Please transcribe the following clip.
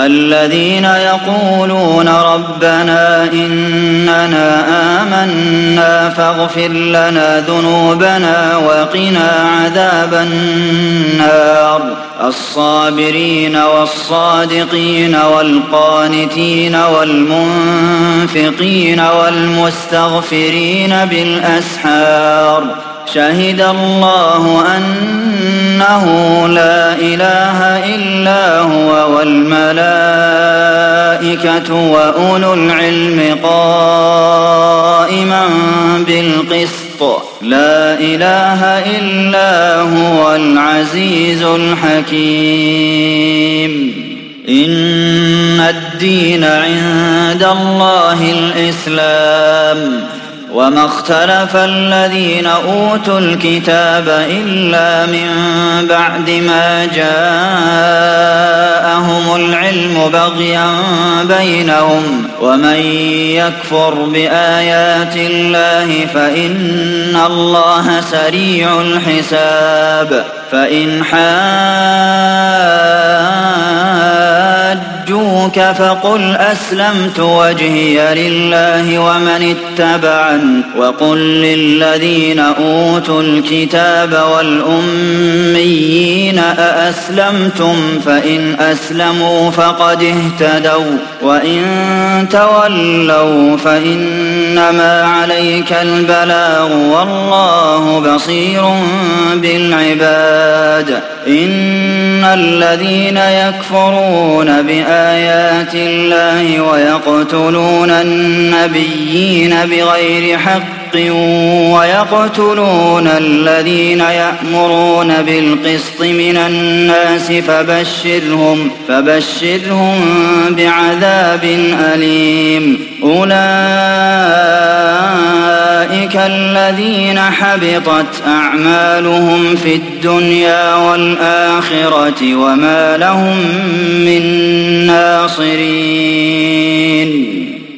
الذين يقولون ربنا إننا آمنا فاغفر لنا ذنوبنا وقنا عذاب النار الصابرين والصادقين والقانتين والمنفقين والمستغفرين بالأسحار شهد الله أنه لا إله إلا هو والملائكة وأولو العلم قائما بالقسط لا إله إلا هو العزيز الحكيم إن الدين عند الله الإسلام وما اختلف الذين أوتوا الكتاب إلا من بعد ما جاءهم العلم بغيا بينهم ومن يكفر بآيات الله فإن الله سريع الحساب فإن حاجوك فقل أسلمت وجهي لله ومن اتبعني وقل للذين أوتوا الكتاب والأميين أأسلمتم فإن أسلموا فقد اهتدوا وإن تولوا فإنما عليك البلاغ والله بصير بالعباد إن الذين يكفرون بآيات الله ويقتلون النبيين بغير حق ويقتلون الذين يأمرون بالقسط من الناس فبشرهم بعذاب أليم أولئك الذين حبطت أعمالهم في الدنيا والآخرة وما لهم من ناصرين